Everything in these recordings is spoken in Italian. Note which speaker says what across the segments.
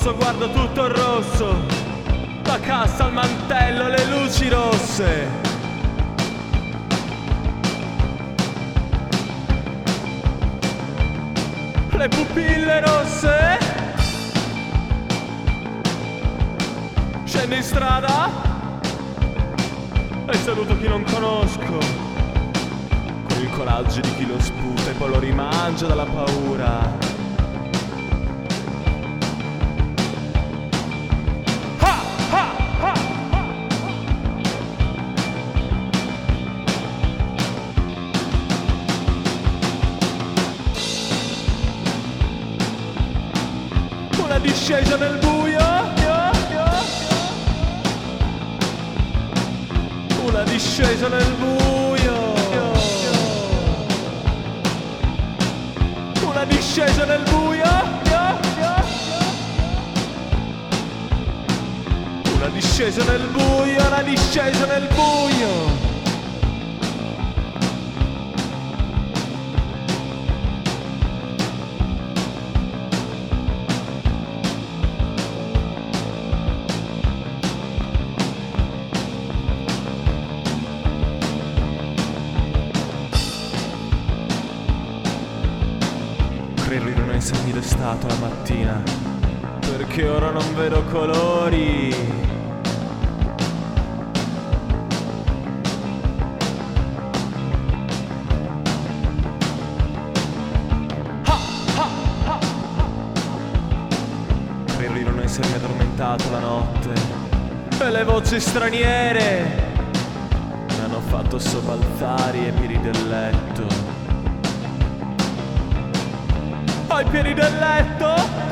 Speaker 1: rosso, guardo tutto rosso. La cassa, il mantello, le luci rosse. Le pupille rosse. Scendo in strada e saluto chi non conosco, con il coraggio di chi lo sputa e poi lo rimangia dalla paura. Una discesa nel buio, una discesa nel buio, una discesa nel buio, una discesa nel buio, una discesa nel buio. Credo di non essermi destato la mattina, perché ora non vedo colori. Credo di non essermi addormentato la notte, e le voci straniere mi hanno fatto sobbalzare ai piedi del letto. Ai piedi del letto,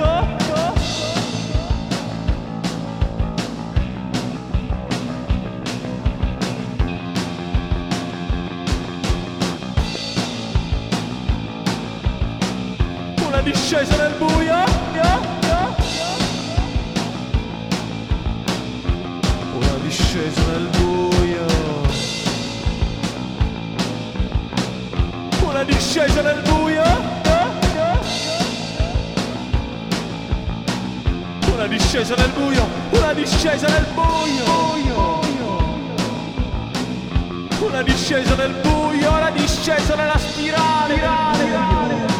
Speaker 1: una discesa nel buio, una discesa nel buio, una discesa nel buio. Una discesa nel buio, una discesa nel buio, una discesa nel buio, una discesa nella spirale.